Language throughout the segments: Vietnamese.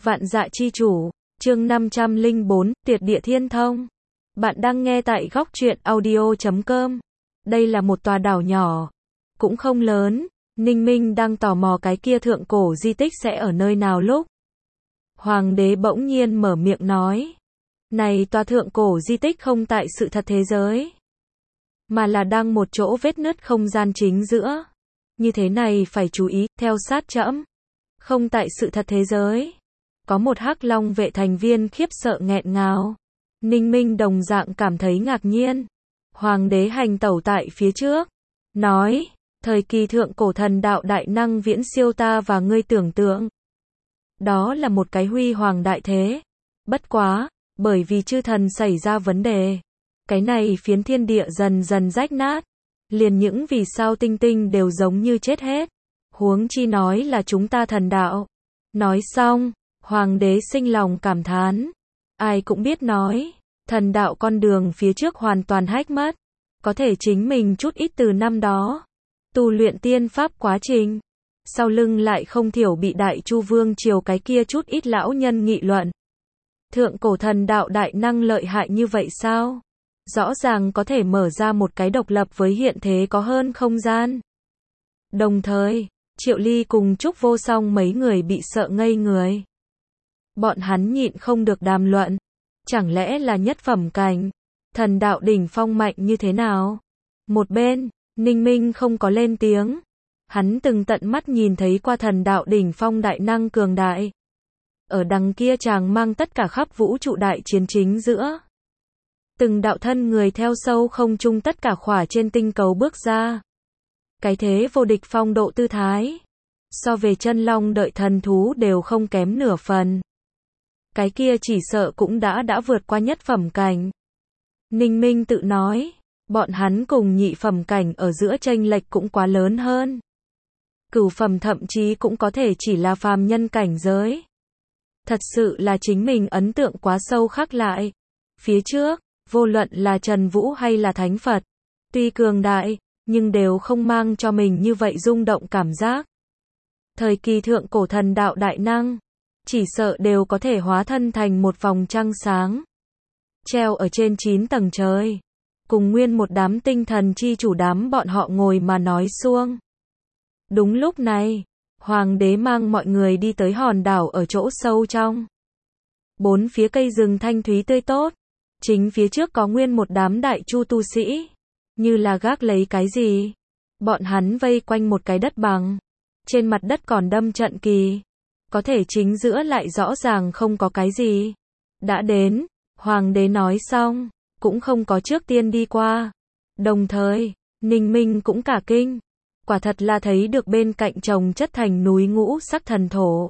Vạn Dạ Chi Chủ, chương 504, Tuyệt Địa Thiên Thông. Bạn đang nghe tại góc truyện audio.com. Đây là một tòa đảo nhỏ, cũng không lớn. Ninh Minh đang tò mò cái kia thượng cổ di tích sẽ ở nơi nào lúc. Hoàng đế bỗng nhiên mở miệng nói. Này, tòa thượng cổ di tích không tại sự thật thế giới, mà là đang một chỗ vết nứt không gian chính giữa. Như thế này phải chú ý, theo sát trẫm. Không tại sự thật thế giới. Có một Hắc Long vệ thành viên khiếp sợ nghẹn ngào. Ninh Minh đồng dạng cảm thấy ngạc nhiên. Hoàng đế hành tẩu tại phía trước, nói, thời kỳ thượng cổ thần đạo đại năng viễn siêu ta và ngươi tưởng tượng. Đó là một cái huy hoàng đại thế. Bất quá, bởi vì chư thần xảy ra vấn đề, cái này phiến thiên địa dần dần rách nát. Liền những vì sao tinh tinh đều giống như chết hết. Huống chi nói là chúng ta thần đạo. Nói xong, hoàng đế sinh lòng cảm thán. Ai cũng biết nói, thần đạo con đường phía trước hoàn toàn hách mất. Có thể chính mình chút ít từ năm đó tu luyện tiên pháp quá trình, sau lưng lại không thiểu bị Đại Chu Vương triều cái kia chút ít lão nhân nghị luận. Thượng cổ thần đạo đại năng lợi hại như vậy sao? Rõ ràng có thể mở ra một cái độc lập với hiện thế có hơn không gian. Đồng thời, Triệu Ly cùng Trúc Vô Song mấy người bị sợ ngây người. Bọn hắn nhịn không được đàm luận. Chẳng lẽ là nhất phẩm cảnh, thần đạo đỉnh phong mạnh như thế nào? Một bên, Ninh Minh không có lên tiếng. Hắn từng tận mắt nhìn thấy qua thần đạo đỉnh phong đại năng cường đại. Ở đằng kia chàng mang tất cả khắp vũ trụ đại chiến chính giữa. Từng đạo thân người theo sâu không trung tất cả khỏa trên tinh cầu bước ra. Cái thế vô địch phong độ tư thái, so về chân long đợi thần thú đều không kém nửa phần. Cái kia chỉ sợ cũng đã vượt qua nhất phẩm cảnh. Ninh Minh tự nói, bọn hắn cùng nhị phẩm cảnh ở giữa chênh lệch cũng quá lớn hơn. Cửu phẩm thậm chí cũng có thể chỉ là phàm nhân cảnh giới. Thật sự là chính mình ấn tượng quá sâu khắc lại. Phía trước, vô luận là Trần Vũ hay là Thánh Phật, tuy cường đại, nhưng đều không mang cho mình như vậy rung động cảm giác. Thời kỳ thượng cổ thần đạo đại năng, chỉ sợ đều có thể hóa thân thành một vòng trăng sáng, treo ở trên 9 tầng trời, cùng nguyên một đám tinh thần chi chủ đám bọn họ ngồi mà nói suông. Đúng lúc này, hoàng đế mang mọi người đi tới hòn đảo ở chỗ sâu trong. Bốn phía cây rừng thanh thúy tươi tốt, chính phía trước có nguyên một đám Đại Chu tu sĩ, như là gác lấy cái gì. Bọn hắn vây quanh một cái đất bằng, trên mặt đất còn đâm trận kỳ, có thể chính giữa lại rõ ràng không có cái gì. Đã đến, hoàng đế nói xong, cũng không có trước tiên đi qua. Đồng thời, Ninh Minh cũng cả kinh, quả thật là thấy được bên cạnh chồng chất thành núi ngũ sắc thần thổ.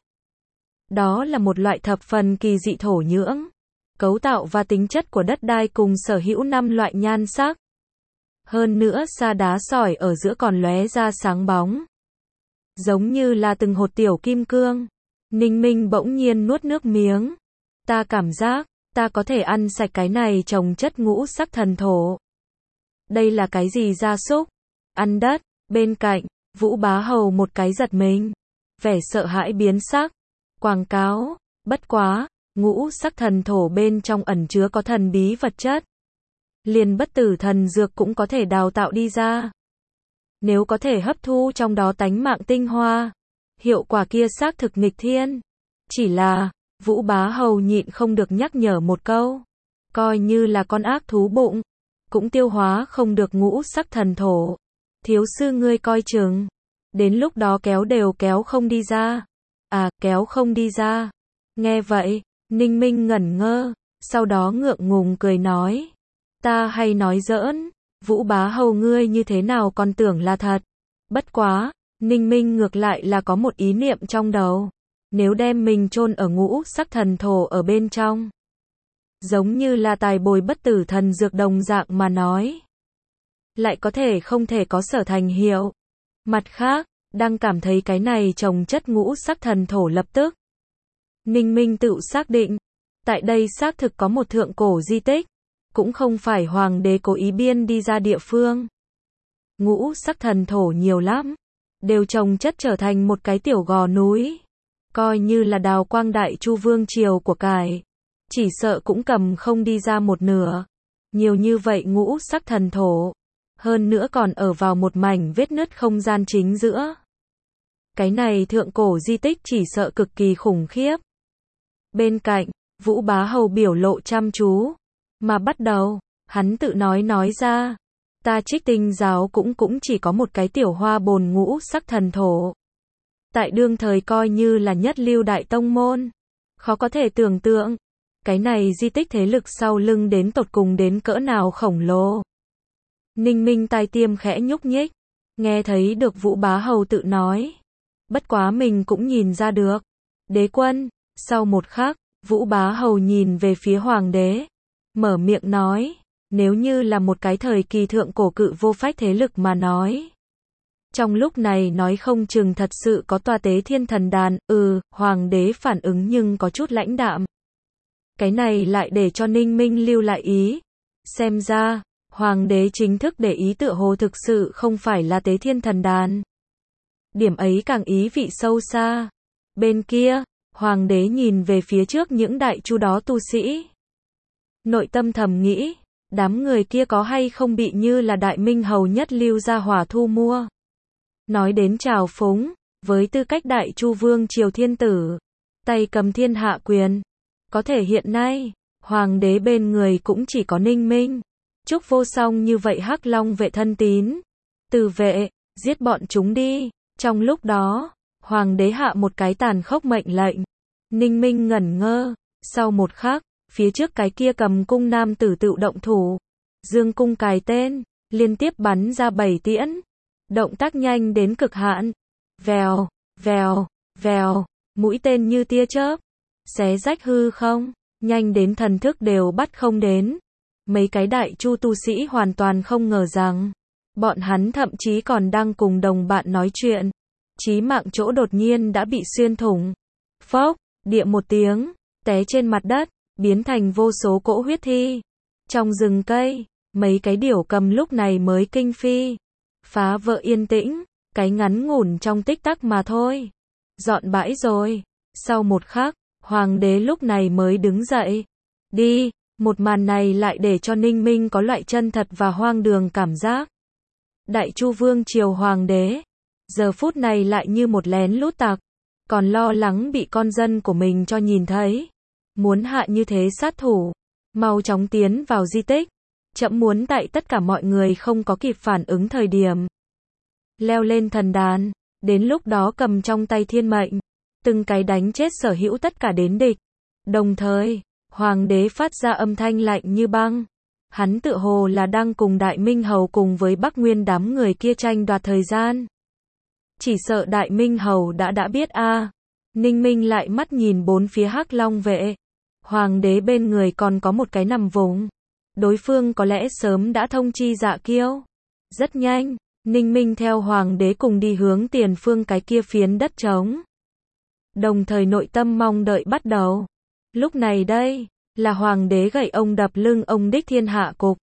Đó là một loại thập phần kỳ dị thổ nhưỡng, cấu tạo và tính chất của đất đai cùng sở hữu 5 loại nhan sắc. Hơn nữa sa đá sỏi ở giữa còn lóe ra sáng bóng, giống như là từng hột tiểu kim cương. Ninh Minh bỗng nhiên nuốt nước miếng. Ta cảm giác, ta có thể ăn sạch cái này trồng chất ngũ sắc thần thổ. Đây là cái gì gia súc? Ăn đất. Bên cạnh, Vũ Bá Hầu một cái giật mình, vẻ sợ hãi biến sắc. Quảng cáo, bất quá, ngũ sắc thần thổ bên trong ẩn chứa có thần bí vật chất. Liền bất tử thần dược cũng có thể đào tạo đi ra. Nếu có thể hấp thu trong đó tánh mạng tinh hoa, hiệu quả kia xác thực nghịch thiên. Chỉ là, Vũ Bá Hầu nhịn không được nhắc nhở một câu. Coi như là con ác thú bụng, cũng tiêu hóa không được ngũ sắc thần thổ. Thiếu sư ngươi coi chừng, đến lúc đó kéo đều kéo không đi ra. À, kéo không đi ra. Nghe vậy, Ninh Minh ngẩn ngơ, sau đó ngượng ngùng cười nói. Ta hay nói giỡn, Vũ Bá Hầu ngươi như thế nào còn tưởng là thật. Bất quá, Ninh Minh ngược lại là có một ý niệm trong đầu. Nếu đem mình chôn ở ngũ sắc thần thổ ở bên trong, giống như là tài bồi bất tử thần dược đồng dạng mà nói, lại có thể không thể có sở thành hiệu. Mặt khác, đang cảm thấy cái này trồng chất ngũ sắc thần thổ lập tức. Ninh Minh tự xác định, tại đây xác thực có một thượng cổ di tích, cũng không phải hoàng đế cố ý biên đi ra địa phương. Ngũ sắc thần thổ nhiều lắm, đều trồng chất trở thành một cái tiểu gò núi. coi như là đào quang Đại Chu vương triều của cải, chỉ sợ cũng cầm không đi ra một nửa. Nhiều như vậy ngũ sắc thần thổ, hơn nữa còn ở vào một mảnh vết nứt không gian chính giữa. Cái này thượng cổ di tích chỉ sợ cực kỳ khủng khiếp. Bên cạnh, Vũ Bá Hầu biểu lộ chăm chú, mà bắt đầu, hắn tự nói ra, ta Trích Tinh giáo cũng chỉ có một cái tiểu hoa bồn ngũ sắc thần thổ. Tại đương thời coi như là nhất lưu đại tông môn, khó có thể tưởng tượng, cái này di tích thế lực sau lưng đến tột cùng đến cỡ nào khổng lồ. Ninh Minh tai tiêm khẽ nhúc nhích, nghe thấy được Vũ Bá Hầu tự nói. Bất quá mình cũng nhìn ra được. Đế quân, sau một khắc, Vũ Bá Hầu nhìn về phía hoàng đế, mở miệng nói, nếu như là một cái thời kỳ thượng cổ cự vô phách thế lực mà nói. Trong lúc này nói không chừng thật sự có tòa Tế Thiên Thần Đàn, hoàng đế phản ứng nhưng có chút lãnh đạm. Cái này lại để cho Ninh Minh lưu lại ý. Xem ra, hoàng đế chính thức để ý tựa hồ thực sự không phải là Tế Thiên Thần Đàn. Điểm ấy càng ý vị sâu xa. Bên kia, hoàng đế nhìn về phía trước những Đại Chu đó tu sĩ. Nội tâm thầm nghĩ, đám người kia có hay không bị như là Đại Minh hầu nhất lưu gia hỏa thu mua. Nói đến trào phúng, với tư cách Đại Chu vương triều thiên tử, tay cầm thiên hạ quyền. Có thể hiện nay, hoàng đế bên người cũng chỉ có Ninh Minh. Trúc Vô Song như vậy Hắc Long vệ thân tín. Từ vệ, giết bọn chúng đi. Trong lúc đó, hoàng đế hạ một cái tàn khốc mệnh lệnh. Ninh Minh ngẩn ngơ, sau một khắc, phía trước cái kia cầm cung nam tử tự động thủ. Dương cung cài tên, liên tiếp bắn ra 7 tiễn. Động tác nhanh đến cực hạn. Vèo, vèo, vèo, mũi tên như tia chớp. Xé rách hư không, nhanh đến thần thức đều bắt không đến. Mấy cái Đại Chu tu sĩ hoàn toàn không ngờ rằng, bọn hắn thậm chí còn đang cùng đồng bạn nói chuyện. Chí mạng chỗ đột nhiên đã bị xuyên thủng. Phốc, địa một tiếng, té trên mặt đất, biến thành vô số cỗ huyết thi. Trong rừng cây, mấy cái điểu cầm lúc này mới kinh phi. Phá vỡ yên tĩnh, cái ngắn ngủn trong tích tắc mà thôi. Dọn bãi rồi. Sau một khắc, hoàng đế lúc này mới đứng dậy. Đi, một màn này lại để cho Ninh Minh có loại chân thật và hoang đường cảm giác. Đại Chu vương triều hoàng đế, giờ phút này lại như một lén lút tặc, còn lo lắng bị con dân của mình cho nhìn thấy. Muốn hạ như thế sát thủ, mau chóng tiến vào di tích. Chậm muốn tại tất cả mọi người không có kịp phản ứng thời điểm. Leo lên thần đàn, đến lúc đó cầm trong tay thiên mệnh. Từng cái đánh chết sở hữu tất cả đến địch. Đồng thời, hoàng đế phát ra âm thanh lạnh như băng. Hắn tự hồ là đang cùng Đại Minh hầu cùng với Bắc Nguyên đám người kia tranh đoạt thời gian. Chỉ sợ Đại Minh hầu đã biết a. Ninh Minh lại mắt nhìn bốn phía Hắc Long vệ. Hoàng đế bên người còn có một cái nằm vùng. Đối phương có lẽ sớm đã thông chi Dạ Kiêu. Rất nhanh, Ninh Minh theo hoàng đế cùng đi hướng tiền phương cái kia phiến đất trống. Đồng thời nội tâm mong đợi bắt đầu. Lúc này đây, là hoàng đế gậy ông đập lưng ông đích thiên hạ cục.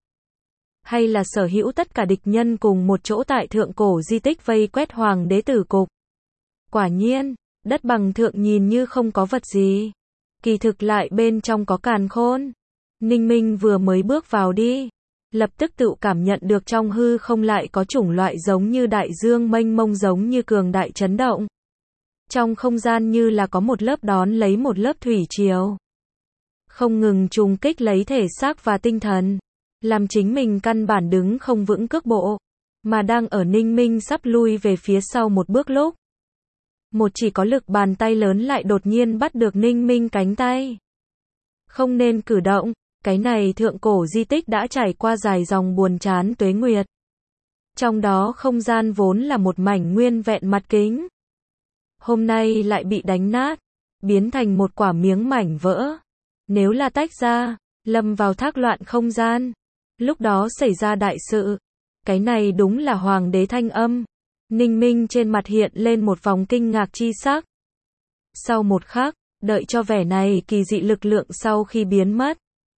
Hay là sở hữu tất cả địch nhân cùng một chỗ tại thượng cổ di tích vây quét hoàng đế tử cục. Quả nhiên, đất bằng thượng nhìn như không có vật gì. Kỳ thực lại bên trong có càn khôn. Ninh Minh vừa mới bước vào đi. Lập tức tự cảm nhận được trong hư không lại có chủng loại giống như đại dương mênh mông giống như cường đại chấn động. Trong không gian như là có một lớp đón lấy một lớp thủy triều. Không ngừng trùng kích lấy thể xác và tinh thần. Làm chính mình căn bản đứng không vững cước bộ. Mà đang ở Ninh Minh sắp lui về phía sau một bước lúc. Một chỉ có lực bàn tay lớn lại đột nhiên bắt được Ninh Minh cánh tay. Không nên cử động. Cái này thượng cổ di tích đã trải qua dài dòng buồn chán tuế nguyệt. Trong đó không gian vốn là một mảnh nguyên vẹn mặt kính. Hôm nay lại bị đánh nát, biến thành một quả miếng mảnh vỡ. Nếu là tách ra, lâm vào thác loạn không gian. Lúc đó xảy ra đại sự. Cái này đúng là hoàng đế thanh âm. Ninh Minh trên mặt hiện lên một vòng kinh ngạc chi sắc. Sau một khắc, đợi cho vẻ này kỳ dị lực lượng sau khi biến mất.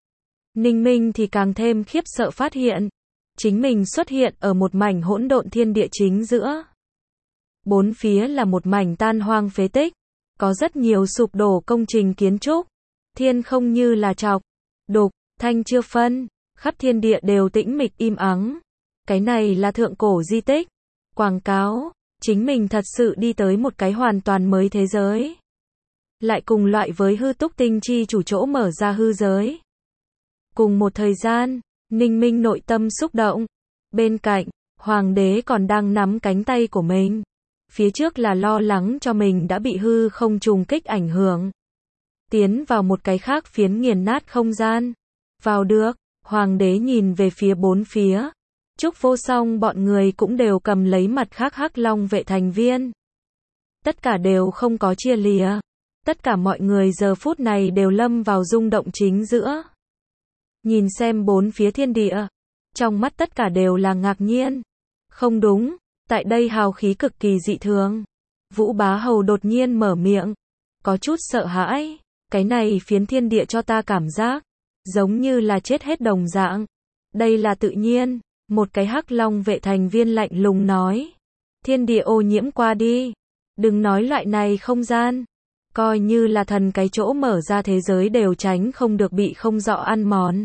Ninh Minh thì càng thêm khiếp sợ phát hiện. Chính mình xuất hiện ở một mảnh hỗn độn thiên địa chính giữa. Bốn phía là một mảnh tan hoang phế tích. có rất nhiều sụp đổ công trình kiến trúc. Thiên không như là chọc, đục, thanh chưa phân, khắp thiên địa đều tĩnh mịch im ắng. Cái này là thượng cổ di tích. Quảng cáo, chính mình thật sự đi tới một cái hoàn toàn mới thế giới. Lại cùng loại với hư túc tinh chi chủ chỗ mở ra hư giới. Cùng một thời gian, Ninh Minh nội tâm xúc động. Bên cạnh, Hoàng đế còn đang nắm cánh tay của mình. Phía trước là lo lắng cho mình đã bị hư không trùng kích ảnh hưởng. Tiến vào một cái khác phiến nghiền nát không gian. Vào được, Hoàng đế nhìn về phía bốn phía. Trúc Vô Song bọn người cũng đều cầm lấy mặt khác Hắc Long vệ thành viên. Tất cả đều không có chia lìa. Tất cả mọi người giờ phút này đều lâm vào rung động chính giữa. Nhìn xem bốn phía thiên địa. Trong mắt tất cả đều là ngạc nhiên. Không đúng, tại đây hào khí cực kỳ dị thường. Vũ Bá Hầu đột nhiên mở miệng. Có chút sợ hãi. Cái này phiến thiên địa cho ta cảm giác. Giống như là chết hết đồng dạng. Đây là tự nhiên. Một cái Hắc Long vệ thành viên lạnh lùng nói. Thiên địa ô nhiễm qua đi. Đừng nói loại này không gian. Coi như là thần cái chỗ mở ra thế giới đều tránh không được bị không rõ ăn mòn.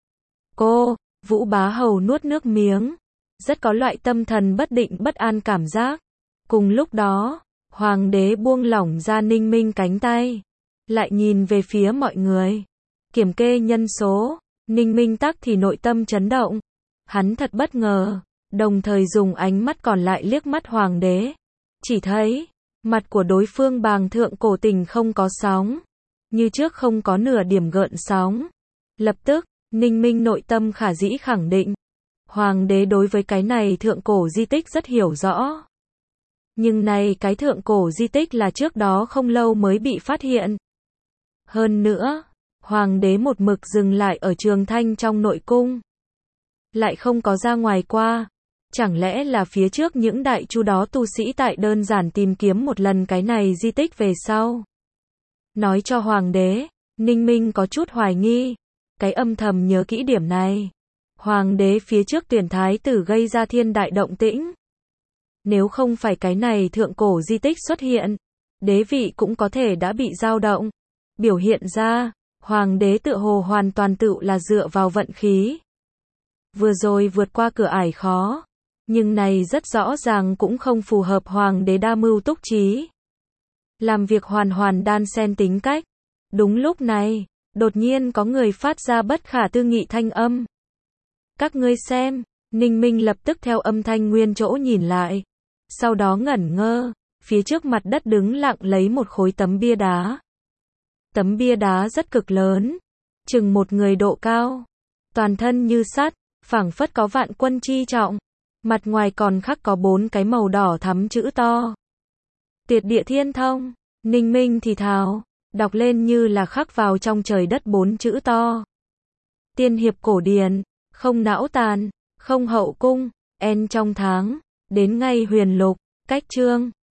Vũ Bá Hầu nuốt nước miếng. Rất có loại tâm thần bất định bất an cảm giác. Cùng lúc đó, Hoàng đế buông lỏng ra Ninh Minh cánh tay. Lại nhìn về phía mọi người. Kiểm kê nhân số. Ninh Minh tắc thì nội tâm chấn động. Hắn thật bất ngờ. Đồng thời dùng ánh mắt còn lại liếc mắt Hoàng đế. Chỉ thấy, mặt của đối phương bàng thượng cổ tình không có sóng. Như trước không có nửa điểm gợn sóng. Lập tức, Ninh Minh nội tâm khả dĩ khẳng định. Hoàng đế đối với cái này thượng cổ di tích rất hiểu rõ. Nhưng này cái thượng cổ di tích là trước đó không lâu mới bị phát hiện. Hơn nữa, Hoàng đế một mực dừng lại ở Trường Thanh trong nội cung. Lại không có ra ngoài qua. Chẳng lẽ là phía trước những đại chu đó tu sĩ tại đơn giản tìm kiếm một lần cái này di tích về sau. Nói cho Hoàng đế, Ninh Minh có chút hoài nghi. Cái âm thầm nhớ kỹ điểm này. Hoàng đế phía trước tuyển thái tử gây ra thiên đại động tĩnh. Nếu không phải cái này thượng cổ di tích xuất hiện, đế vị cũng có thể đã bị dao động. Biểu hiện ra, Hoàng đế tựa hồ hoàn toàn tự là dựa vào vận khí. Vừa rồi vượt qua cửa ải khó. Nhưng này rất rõ ràng cũng không phù hợp Hoàng đế đa mưu túc trí. Làm việc hoàn đan xen tính cách. Đúng lúc này, đột nhiên có người phát ra bất khả tư nghị thanh âm. Các ngươi xem, Ninh Minh lập tức theo âm thanh nguyên chỗ nhìn lại. Sau đó ngẩn ngơ, phía trước mặt đất đứng lặng lấy một khối tấm bia đá. Tấm bia đá rất cực lớn, chừng một người độ cao. Toàn thân như sắt, phảng phất có vạn quân chi trọng. Mặt ngoài còn khắc có 4 cái màu đỏ thắm chữ to. Tiệt địa thiên thông, Ninh Minh thì thào, đọc lên như là khắc vào trong trời đất 4 chữ to. Tiên hiệp cổ điển, không não tàn, không hậu cung, en trong tháng, đến ngay huyền lục, cách chương.